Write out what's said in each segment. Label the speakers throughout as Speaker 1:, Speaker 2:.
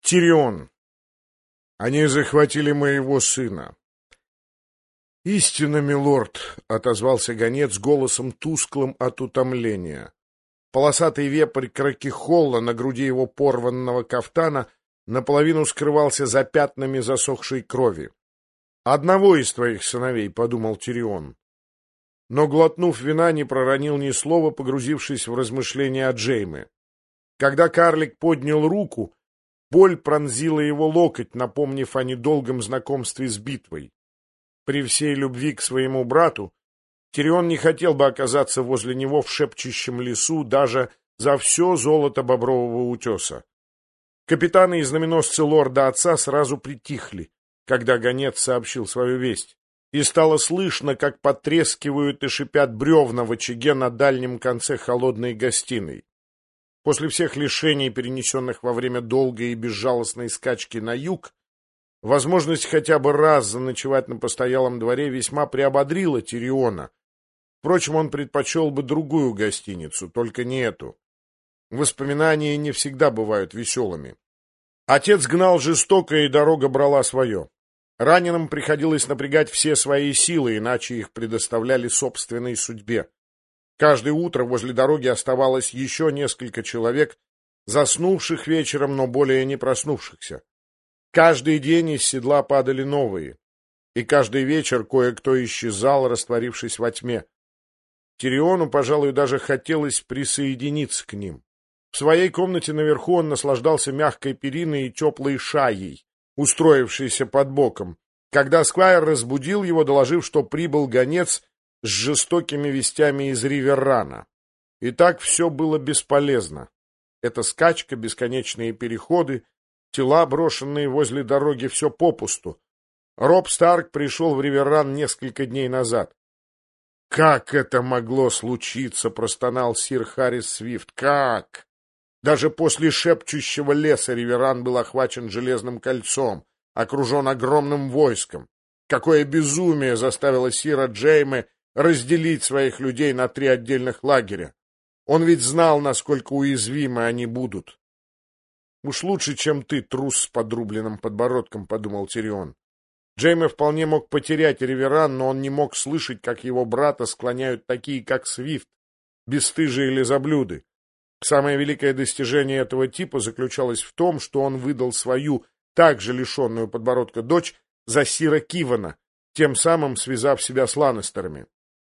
Speaker 1: Тирион. Они захватили моего сына. «Истинно, милорд», — отозвался гонец голосом тусклым от утомления. Полосатый вепрь Кракихолла на груди его порванного кафтана наполовину скрывался за пятнами засохшей крови. «Одного из твоих сыновей», — подумал Тирион. Но, глотнув вина, не проронил ни слова, погрузившись в размышления о Джейме. Когда карлик поднял руку, боль пронзила его локоть, напомнив о недолгом знакомстве с битвой. При всей любви к своему брату Тирион не хотел бы оказаться возле него в шепчущем лесу даже за все золото Бобрового утеса. Капитаны и знаменосцы лорда отца сразу притихли, когда гонец сообщил свою весть, и стало слышно, как потрескивают и шипят бревна в очаге на дальнем конце холодной гостиной. После всех лишений, перенесенных во время долгой и безжалостной скачки на юг, возможность хотя бы раз заночевать на постоялом дворе весьма приободрила Тириона. Впрочем, он предпочел бы другую гостиницу, только не эту. Воспоминания не всегда бывают веселыми. Отец гнал жестоко, и дорога брала свое. Раненым приходилось напрягать все свои силы, иначе их предоставляли собственной судьбе. Каждое утро возле дороги оставалось еще несколько человек, заснувших вечером, но более не проснувшихся. Каждый день из седла падали новые, и каждый вечер кое-кто исчезал, растворившись во тьме. Тириону, пожалуй, даже хотелось присоединиться к ним. В своей комнате наверху он наслаждался мягкой периной и теплой шаей, устроившейся под боком, когда сквайр разбудил его, доложив, что прибыл гонец с жестокими вестями из Риверрана. И так все было бесполезно. Эта скачка, бесконечные переходы, тела, брошенные возле дороги, все попусту. Роб Старк пришел в Риверран несколько дней назад. «Как это могло случиться?» — простонал сир Харрис Свифт. «Как?» Даже после шепчущего леса Риверран был охвачен железным кольцом, окружен огромным войском. Какое безумие заставило сира Джейме разделить своих людей на 3 отдельных лагеря. Он ведь знал, насколько уязвимы они будут. «Уж лучше, чем ты, трус с подрубленным подбородком», — подумал Тирион. Джейме вполне мог потерять Риверран, но он не мог слышать, как его брата склоняют такие, как Свифт, бесстыжие лизоблюды. Самое великое достижение этого типа заключалось в том, что он выдал свою, также лишенную подбородка дочь, за сира Кивана, тем самым связав себя с Ланнестерами.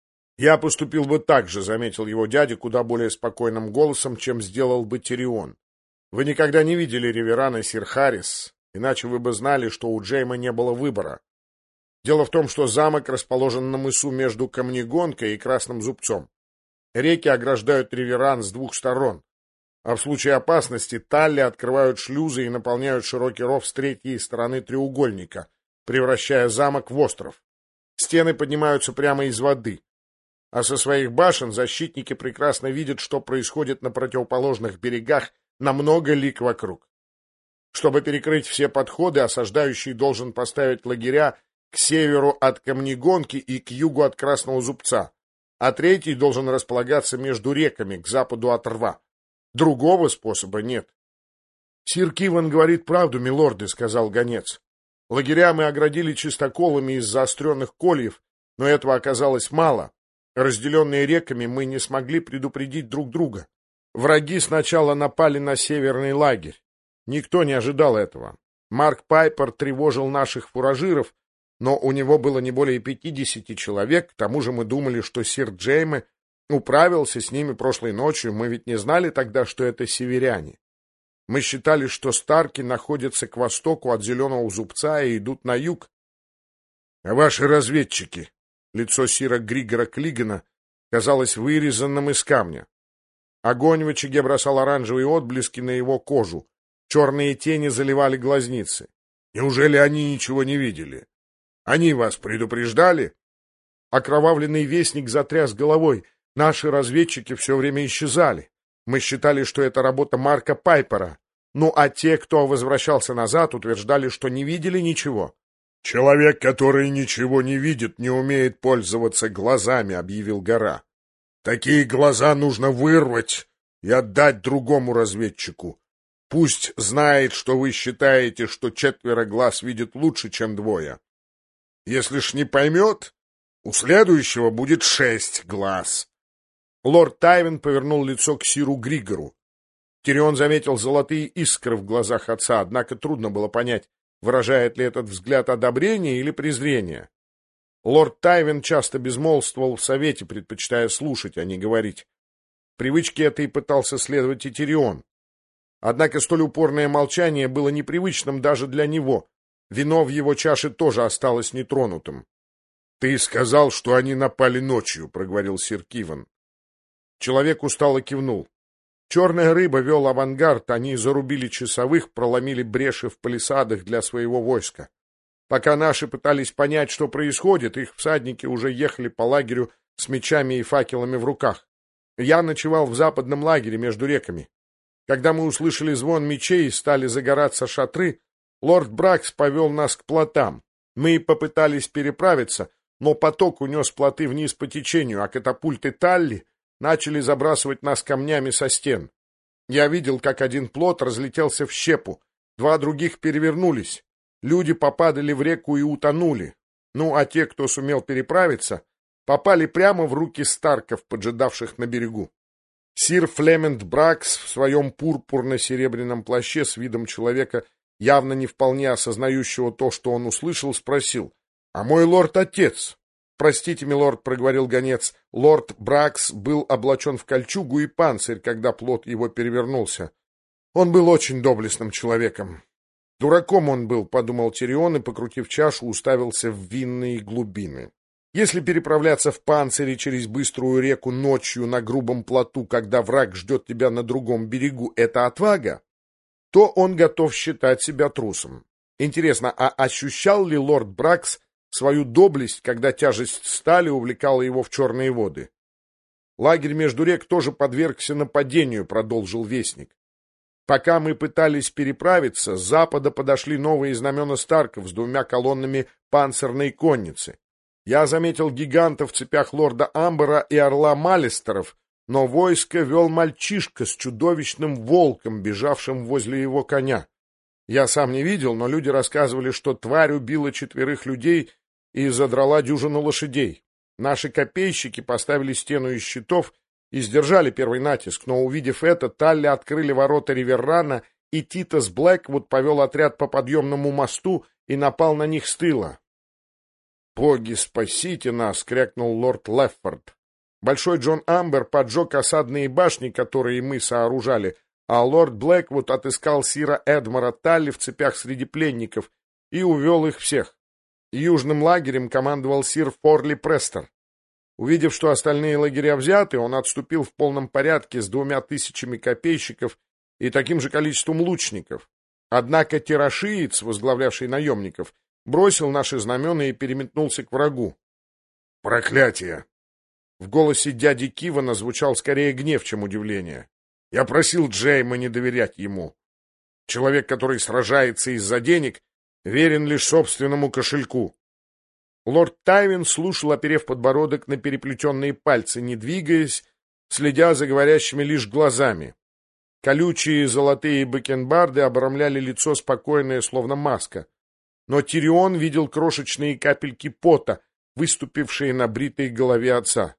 Speaker 1: «Я поступил бы так же», — заметил его дядя куда более спокойным голосом, чем сделал бы Тирион. «Вы никогда не видели Риверрана, сир Харрис, иначе вы бы знали, что у Джейма не было выбора. Дело в том, что замок расположен на мысу между Камнегонкой и Красным Зубцом. Реки ограждают Риверран с 2 сторон, а в случае опасности талли открывают шлюзы и наполняют широкий ров с 3-й стороны треугольника, превращая замок в остров. Стены поднимаются прямо из воды, а со своих башен защитники прекрасно видят, что происходит на противоположных берегах на много лиг вокруг. Чтобы перекрыть все подходы, осаждающий должен поставить лагеря к северу от Камнегонки и к югу от Красного Зубца, а 3-й должен располагаться между реками, к западу от рва. Другого способа нет. «Сир Киван говорит правду, милорды», — сказал гонец. «Лагеря мы оградили чистоколами из заостренных кольев, но этого оказалось мало. Разделенные реками, мы не смогли предупредить друг друга. Враги сначала напали на северный лагерь. Никто не ожидал этого. Марк Пайпер тревожил наших фуражиров, но у него было не более 50 человек, к тому же мы думали, что сир Джейме управился с ними прошлой ночью, мы ведь не знали тогда, что это северяне. Мы считали, что Старки находятся к востоку от Зеленого Зубца и идут на юг. А ваши разведчики?» Лицо сира Григора Клигана казалось вырезанным из камня. Огонь в очаге бросал оранжевые отблески на его кожу. Черные тени заливали глазницы. «Неужели они ничего не видели? Они вас предупреждали?» Окровавленный вестник затряс головой. «Наши разведчики все время исчезали. Мы считали, что это работа Марка Пайпера. Ну, а те, кто возвращался назад, утверждали, что не видели ничего». «Человек, который ничего не видит, не умеет пользоваться глазами», — объявил Гора. «Такие глаза нужно вырвать и отдать другому разведчику. Пусть знает, что вы считаете, что 4 глаз видит лучше, чем 2. Если ж не поймет, у следующего будет 6 глаз. Лорд Тайвин повернул лицо к сиру Григору. Тирион заметил золотые искры в глазах отца, однако трудно было понять, выражает ли этот взгляд одобрение или презрение. Лорд Тайвин часто безмолвствовал в совете, предпочитая слушать, а не говорить. Привычке этой пытался следовать и Тирион. Однако столь упорное молчание было непривычным даже для него. Вино в его чаше тоже осталось нетронутым. — Ты сказал, что они напали ночью, — проговорил сир Киван. Человек устало кивнул. Черная рыба вел авангард, они зарубили часовых, проломили бреши в палисадах для своего войска. Пока наши пытались понять, что происходит, их всадники уже ехали по лагерю с мечами и факелами в руках. Я ночевал в западном лагере между реками. Когда мы услышали звон мечей и стали загораться шатры, лорд Бракс повел нас к плотам. Мы попытались переправиться, но поток унес плоты вниз по течению, а катапульты Талли начали забрасывать нас камнями со стен. Я видел, как один плот разлетелся в щепу, 2 других перевернулись. Люди попадали в реку и утонули. Ну, а те, кто сумел переправиться, попали прямо в руки Старков, поджидавших на берегу. Сир Флемент Бракс в своем пурпурно-серебряном плаще с видом человека, явно не вполне осознающего то, что он услышал, спросил: «А мой лорд-отец?» «Простите, милорд», — проговорил гонец, — «лорд Бракс был облачен в кольчугу и панцирь, когда плот его перевернулся. Он был очень доблестным человеком». «Дураком он был», — подумал Тирион и, покрутив чашу, уставился в винные глубины. Если переправляться в панцире через быструю реку ночью на грубом плоту, когда враг ждет тебя на другом берегу, это отвага, то он готов считать себя трусом. Интересно, а ощущал ли лорд Бракс свою доблесть, когда тяжесть стали увлекала его в черные воды? Лагерь между рек тоже подвергся нападению, продолжил вестник. Пока мы пытались переправиться, с запада подошли новые знамена Старков с 2 колоннами панцирной конницы. Я заметил гиганта в цепях лорда Амбера и орла Малистеров, но войско вел мальчишка с чудовищным волком, бежавшим возле его коня. Я сам не видел, но люди рассказывали, что тварь убила 4 людей и задрала дюжину лошадей. Наши копейщики поставили стену из щитов и сдержали первый натиск, но, увидев это, Талли открыли ворота Риверрана, и Титас Блэквуд повел отряд по подъемному мосту и напал на них с тыла. «Боги, спасите нас!» — крякнул лорд Леффорд. Большой Джон Амбер поджег осадные башни, которые мы сооружали, а лорд Блэквуд отыскал сира Эдмора Талли в цепях среди пленников и увел их всех. Южным лагерем командовал сир Форли Престер. Увидев, что остальные лагеря взяты, он отступил в полном порядке с 2000 копейщиков и таким же количеством лучников. Однако Терашиец, возглавлявший наемников, бросил наши знамена и переметнулся к врагу. «Проклятие!» В голосе дяди Кивана звучал скорее гнев, чем удивление. «Я просил Джейма не доверять ему. Человек, который сражается из-за денег, верен лишь собственному кошельку». Лорд Тайвин слушал, оперев подбородок на переплетенные пальцы, не двигаясь, следя за говорящими лишь глазами. Колючие золотые бакенбарды обрамляли лицо спокойное, словно маска. Но Тирион видел крошечные капельки пота, выступившие на бритой голове отца.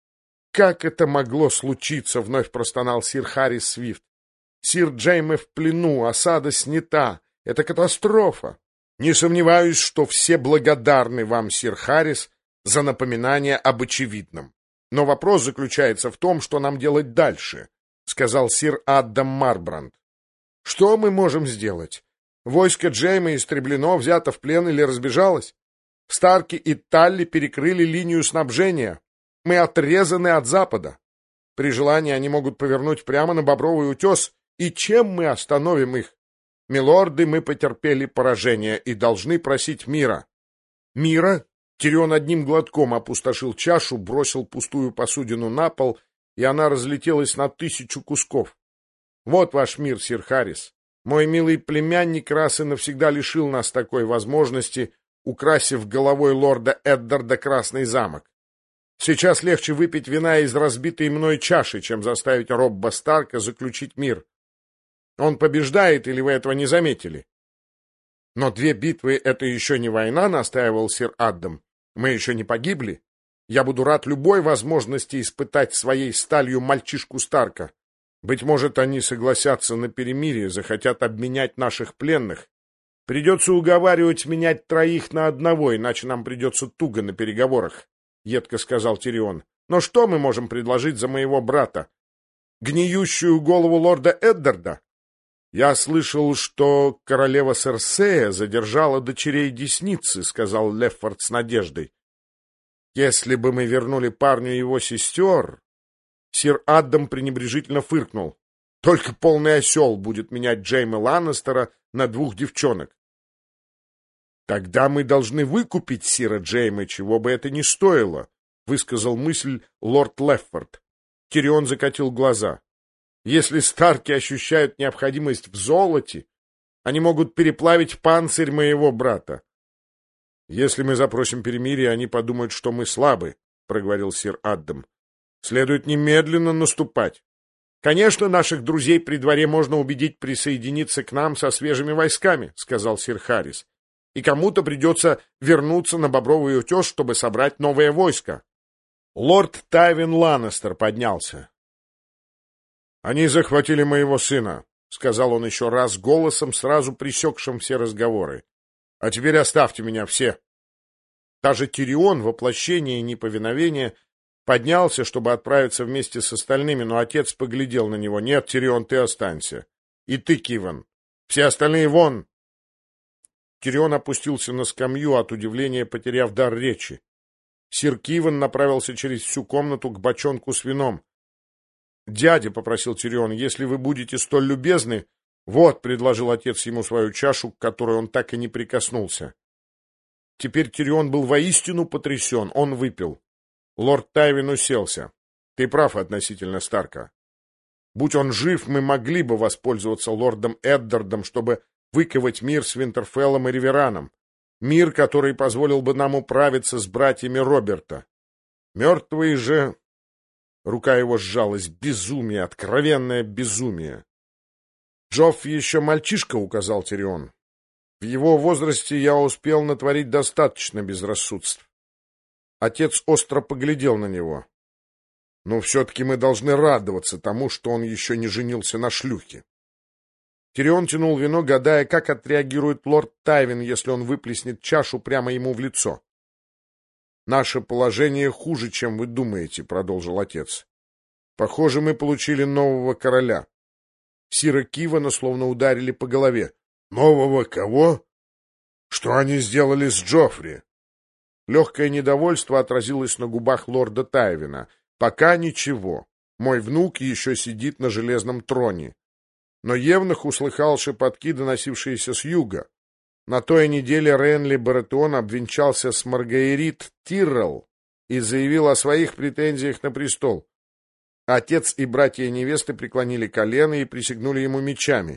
Speaker 1: «Как это могло случиться?» — вновь простонал сир Харрис Свифт. «Сир Джейме в плену, осада снята. Это катастрофа. Не сомневаюсь, что все благодарны вам, сир Харрис, за напоминание об очевидном. Но вопрос заключается в том, что нам делать дальше», — сказал сир Аддам Марбранд. «Что мы можем сделать? Войско Джейма истреблено, взято в плен или разбежалось? Старки и Талли перекрыли линию снабжения. Мы отрезаны от запада. При желании они могут повернуть прямо на Бобровый утес, и чем мы остановим их? Милорды, мы потерпели поражение и должны просить мира». «Мира?» Тирион одним глотком опустошил чашу, бросил пустую посудину на пол, и она разлетелась на 1000 кусков. «Вот ваш мир, сир Харрис. Мой милый племянник раз и навсегда лишил нас такой возможности, украсив головой лорда Эддарда Красный замок. Сейчас легче выпить вина из разбитой мной чаши, чем заставить Робба Старка заключить мир». Он побеждает, или вы этого не заметили? Но 2 битвы — это еще не война, настаивал сир Аддам. Мы еще не погибли. Я буду рад любой возможности испытать своей сталью мальчишку Старка. Быть может, они согласятся на перемирие, захотят обменять наших пленных. Придется уговаривать менять 3 на 1, иначе нам придется туго на переговорах, — едко сказал Тирион. Но что мы можем предложить за моего брата? Гниющую голову лорда Эддарда? Я слышал, что королева Серсея задержала дочерей Десницы, — сказал Леффорд с надеждой. Если бы мы вернули парню его сестер... Сир Аддам пренебрежительно фыркнул. Только полный осел будет менять Джейма Ланнестера на 2 девчонок. Тогда мы должны выкупить сира Джейма, чего бы это ни стоило, — высказал мысль лорд Леффорд. Тирион закатил глаза. Если Старки ощущают необходимость в золоте, они могут переплавить панцирь моего брата. Если мы запросим перемирие, они подумают, что мы слабы, — проговорил сир Аддам. Следует немедленно наступать. Конечно, наших друзей при дворе можно убедить присоединиться к нам со свежими войсками, — сказал сир Харрис. И кому-то придется вернуться на Бобровый утес, чтобы собрать новое войско. Лорд Тайвин Ланнестер поднялся. «Они захватили моего сына», — сказал он еще раз голосом, сразу пресекшим все разговоры. «А теперь оставьте меня все». Даже Тирион, воплощение неповиновения, поднялся, чтобы отправиться вместе с остальными, но отец поглядел на него. «Нет, Тирион, ты останься. И ты, Киван. Все остальные вон!» Тирион опустился на скамью, от удивления потеряв дар речи. Сир Киван направился через всю комнату к бочонку с вином. «Дядя», — попросил Тирион, — «если вы будете столь любезны...» «Вот», — предложил отец ему свою чашу, к которой он так и не прикоснулся. Теперь Тирион был воистину потрясен. Он выпил. Лорд Тайвин уселся. «Ты прав относительно Старка. Будь он жив, мы могли бы воспользоваться лордом Эддардом, чтобы выковать мир с Винтерфеллом и Ривераном. Мир, который позволил бы нам управиться с братьями Роберта. Мертвые же...» Рука его сжалась. Безумие, откровенное безумие. «Джофф еще мальчишка», — указал Тирион. «В его возрасте я успел натворить достаточно безрассудств». Отец остро поглядел на него. «Но все-таки мы должны радоваться тому, что он еще не женился на шлюхе». Тирион тянул вино, гадая, как отреагирует лорд Тайвин, если он выплеснет чашу прямо ему в лицо. «Наше положение хуже, чем вы думаете», — продолжил отец. «Похоже, мы получили нового короля». Сира Кивана словно ударили по голове. «Нового кого? Что они сделали с Джоффри?» Легкое недовольство отразилось на губах лорда Тайвина. «Пока ничего. Мой внук еще сидит на железном троне». Но Евнух услыхал шепотки, доносившиеся с юга. На той неделе Ренли Баратеон обвенчался с Маргаерит Тиррелл и заявил о своих претензиях на престол. Отец и братья невесты преклонили колено и присягнули ему мечами.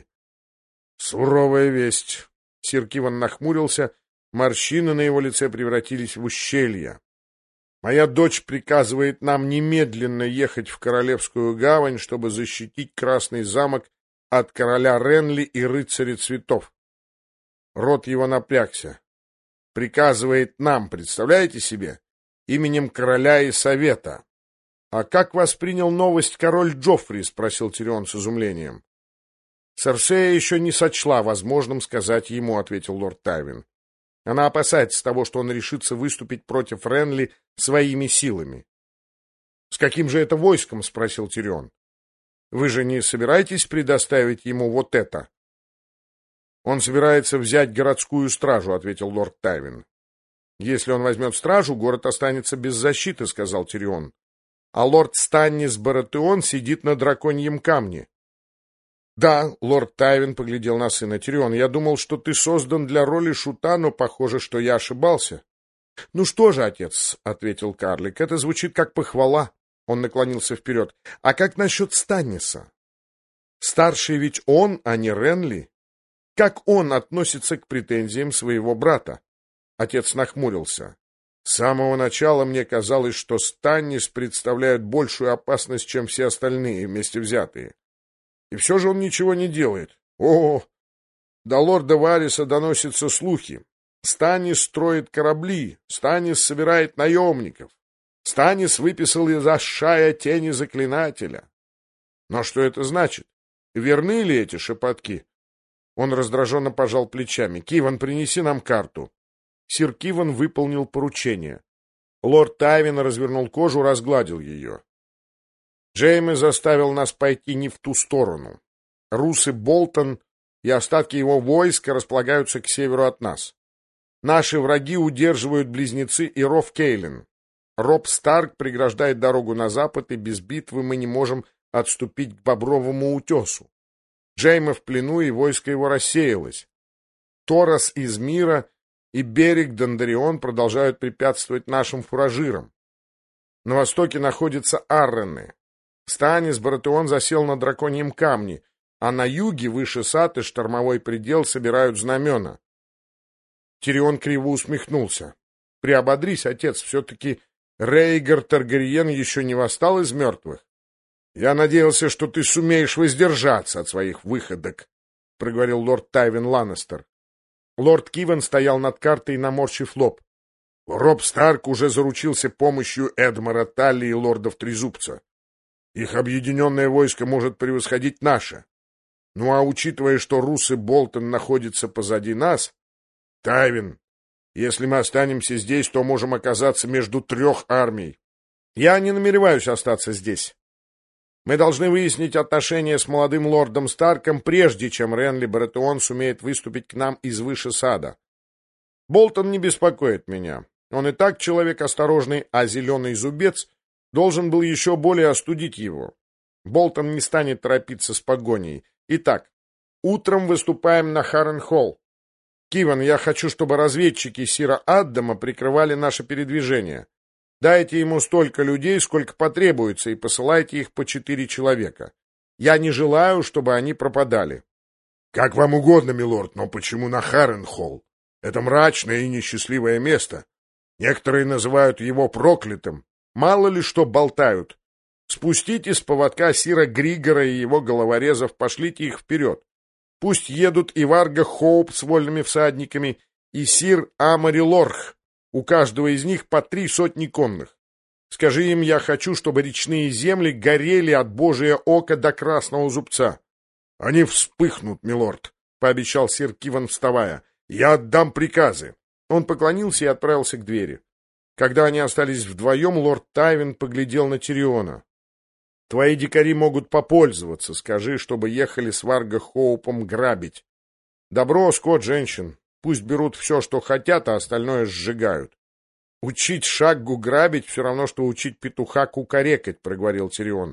Speaker 1: «Суровая весть!» Сир Киван нахмурился, морщины на его лице превратились в ущелья. «Моя дочь приказывает нам немедленно ехать в Королевскую гавань, чтобы защитить Красный замок от короля Ренли и рыцаря цветов». Рот его напрягся. «Приказывает нам, представляете себе? Именем короля и совета». «А как воспринял новость король Джоффри?» — спросил Тирион с изумлением. «Серсея еще не сочла возможным сказать ему», — ответил лорд Тайвин. «Она опасается того, что он решится выступить против Ренли своими силами». «С каким же это войском?» — спросил Тирион. «Вы же не собираетесь предоставить ему вот это?» «Он собирается взять городскую стражу», — ответил лорд Тайвин. «Если он возьмет стражу, город останется без защиты», — сказал Тирион. «А лорд Станнис Баратеон сидит на драконьем камне». «Да», — лорд Тайвин поглядел на сына. «Тирион, я думал, что ты создан для роли шута, но похоже, что я ошибался». «Ну что же, отец», — ответил карлик, — «это звучит как похвала». Он наклонился вперед. «А как насчет Станниса? Старший ведь он, а не Ренли. Как он относится к претензиям своего брата?» Отец нахмурился. «С самого начала мне казалось, что Станнис представляет большую опасность, чем все остальные вместе взятые. И все же он ничего не делает. О, до лорда Вариса доносятся слухи. Станис строит корабли, Станис собирает наемников. Станис выписал из Ашшая тени заклинателя. Но что это значит? Верны ли эти шепотки? Он раздраженно пожал плечами. Киван, принеси нам карту. Сир Киван выполнил поручение. Лорд Тайвин развернул кожу, разгладил ее. Джейми заставил нас пойти не в ту сторону. Рус и Болтон и остатки его войска располагаются к северу от нас. Наши враги удерживают близнецы и ров Кейлин. Роб Старк преграждает дорогу на запад, и без битвы мы не можем отступить к Бобровому утесу. Джейми в плену, и войско его рассеялось. Торос из Мира и берег Дондарион продолжают препятствовать нашим фуражирам. На востоке находятся Аррены. Станис Баратеон засел на драконьем камне, а на юге, выше Саты, штормовой предел, собирают знамена. Тирион криво усмехнулся. — Приободрись, отец, все-таки Рейгар Таргариен еще не восстал из мертвых. — Я надеялся, что ты сумеешь воздержаться от своих выходок, — проговорил лорд Тайвин Ланнестер. Лорд Киван стоял над картой, наморщив лоб. Роб Старк уже заручился помощью Эдмара Талли и лордов Трезубца. Их объединенное войско может превосходить наше. Ну а учитывая, что Рус и Болтон находятся позади нас, Тайвин, если мы останемся здесь, то можем оказаться между трех армий. Я не намереваюсь остаться здесь. Мы должны выяснить отношения с молодым лордом Старком, прежде чем Ренли Баратеон сумеет выступить к нам из выше сада. Болтон не беспокоит меня. Он и так человек осторожный, а зеленый зубец должен был еще более остудить его. Болтон не станет торопиться с погоней. Итак, утром выступаем на Харренхолл. Киван, я хочу, чтобы разведчики Сира Аддама прикрывали наше передвижение. Дайте ему столько людей, сколько потребуется, и посылайте их по 4 человека. Я не желаю, чтобы они пропадали. — Как вам угодно, милорд, но почему на Харренхолл? Это мрачное и несчастливое место. Некоторые называют его проклятым. Мало ли что болтают. Спустите с поводка Сира Григора и его головорезов, пошлите их вперед. Пусть едут и Варга Хоуп с вольными всадниками, и сир Амари Лорх. У каждого из них по 3 сотни конных. Скажи им, я хочу, чтобы речные земли горели от Божия ока до красного зубца. — Они вспыхнут, милорд, — пообещал сир Киван, вставая. — Я отдам приказы. Он поклонился и отправился к двери. Когда они остались вдвоем, лорд Тайвин поглядел на Тириона. — Твои дикари могут попользоваться. Скажи, чтобы ехали с Варга Хоупом грабить. Добро, скот, женщин. Пусть берут все, что хотят, а остальное сжигают. — Учить Шаггу грабить все равно, что учить петуха кукарекать, — проговорил Тирион.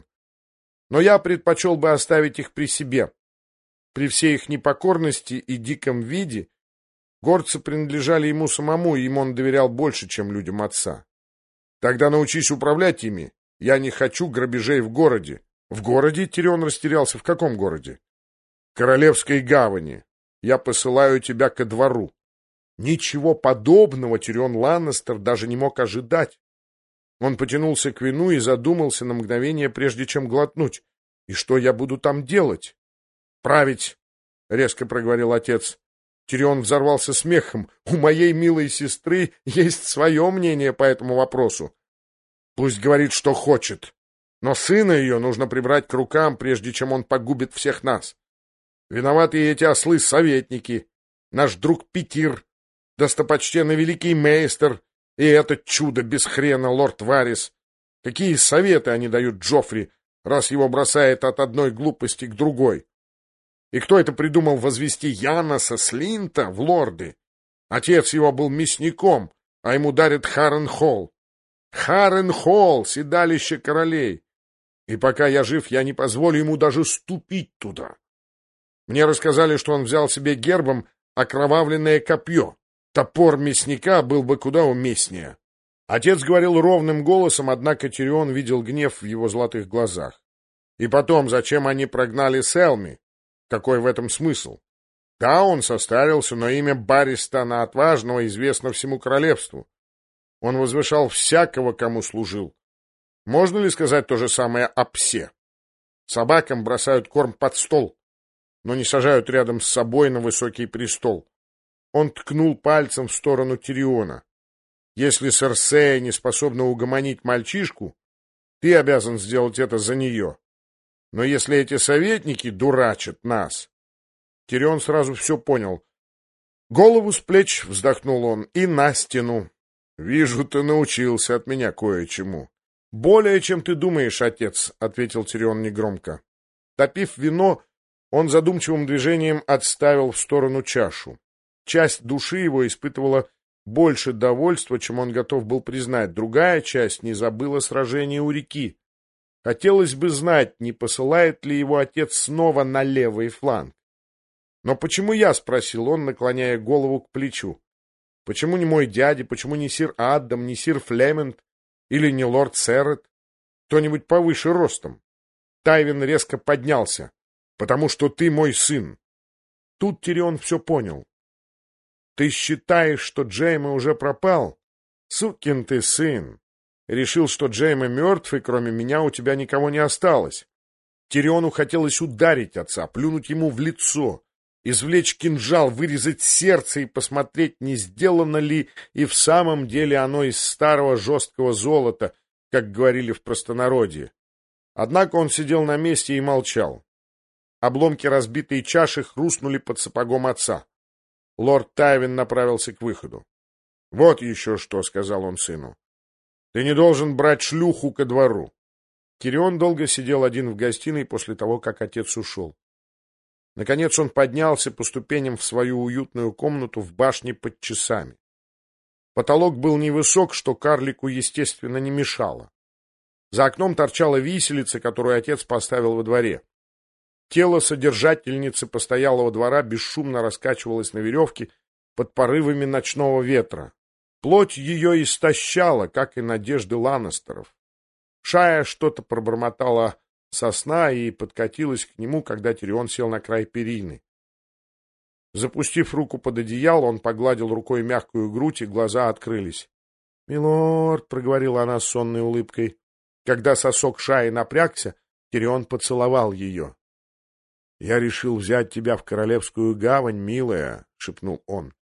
Speaker 1: — Но я предпочел бы оставить их при себе. При всей их непокорности и диком виде горцы принадлежали ему самому, и ему он доверял больше, чем людям отца. Тогда научись управлять ими. Я не хочу грабежей в городе. В городе? Тирион растерялся. В каком городе? Королевской гавани. Я посылаю тебя ко двору. Ничего подобного Тирион Ланнестер даже не мог ожидать. Он потянулся к вину и задумался на мгновение, прежде чем глотнуть. И что я буду там делать? Править, резко проговорил отец. Тирион взорвался смехом. У моей милой сестры есть свое мнение по этому вопросу. Пусть говорит, что хочет. Но сына ее нужно прибрать к рукам, прежде чем он погубит всех нас. Виноваты и эти ослы-советники, наш друг Питир, достопочтенный великий мейстер и это чудо без хрена лорд Варис. Какие советы они дают Джоффри, раз его бросает от одной глупости к другой? И кто это придумал возвести Яноса Слинта в лорды? Отец его был мясником, а ему дарят Харренхолл. Харренхолл, седалище королей. И пока я жив, я не позволю ему даже ступить туда. Мне рассказали, что он взял себе гербом окровавленное копье. Топор мясника был бы куда уместнее. Отец говорил ровным голосом, однако Тирион видел гнев в его золотых глазах. И потом, зачем они прогнали Селми? Какой в этом смысл? Да, он состарился, но имя Барристана Отважного известно всему королевству. Он возвышал всякого, кому служил. Можно ли сказать то же самое о псе? Собакам бросают корм под стол, но не сажают рядом с собой на высокий престол. Он ткнул пальцем в сторону Тириона. Если Серсея не способна угомонить мальчишку, ты обязан сделать это за нее. Но если эти советники дурачат нас... Тирион сразу все понял. Голову с плеч, вздохнул он, и на стену. Вижу, ты научился от меня кое-чему. Более, чем ты думаешь, отец, ответил Тирион негромко. Допив вино, он задумчивым движением отставил в сторону чашу. Часть души его испытывала больше довольства, чем он готов был признать. Другая часть не забыла сражения у реки. Хотелось бы знать, не посылает ли его отец снова на левый фланг. «Но почему я?» — спросил он, наклоняя голову к плечу. «Почему не мой дядя, почему не сир Аддам, не сир Флемент или не лорд Серрет? Кто-нибудь повыше ростом?» Тайвин резко поднялся. «Потому что ты мой сын». Тут Тирион все понял. «Ты считаешь, что Джейме уже пропал? Сукин ты сын! Решил, что Джейме мертв, и кроме меня у тебя никого не осталось». Тириону хотелось ударить отца, плюнуть ему в лицо, извлечь кинжал, вырезать сердце и посмотреть, не сделано ли и в самом деле оно из старого жесткого золота, как говорили в простонародье. Однако он сидел на месте и молчал. Обломки разбитой чаши хрустнули под сапогом отца. Лорд Тайвин направился к выходу. — Вот еще что, — сказал он сыну. — Ты не должен брать шлюху ко двору. Тирион долго сидел один в гостиной после того, как отец ушел. Наконец он поднялся по ступеням в свою уютную комнату в башне под часами. Потолок был невысок, что карлику, естественно, не мешало. За окном торчала виселица, которую отец поставил во дворе. Тело содержательницы постоялого двора бесшумно раскачивалось на веревке под порывами ночного ветра. Плоть ее истощала, как и надежды Ланнестеров. Шая что-то пробормотала со сна и подкатилась к нему, когда Тирион сел на край перины. Запустив руку под одеяло, он погладил рукой мягкую грудь, и глаза открылись. — Милорд, — проговорила она с сонной улыбкой. Когда сосок Шаи напрягся, Тирион поцеловал ее. — Я решил взять тебя в Королевскую гавань, милая, — шепнул он.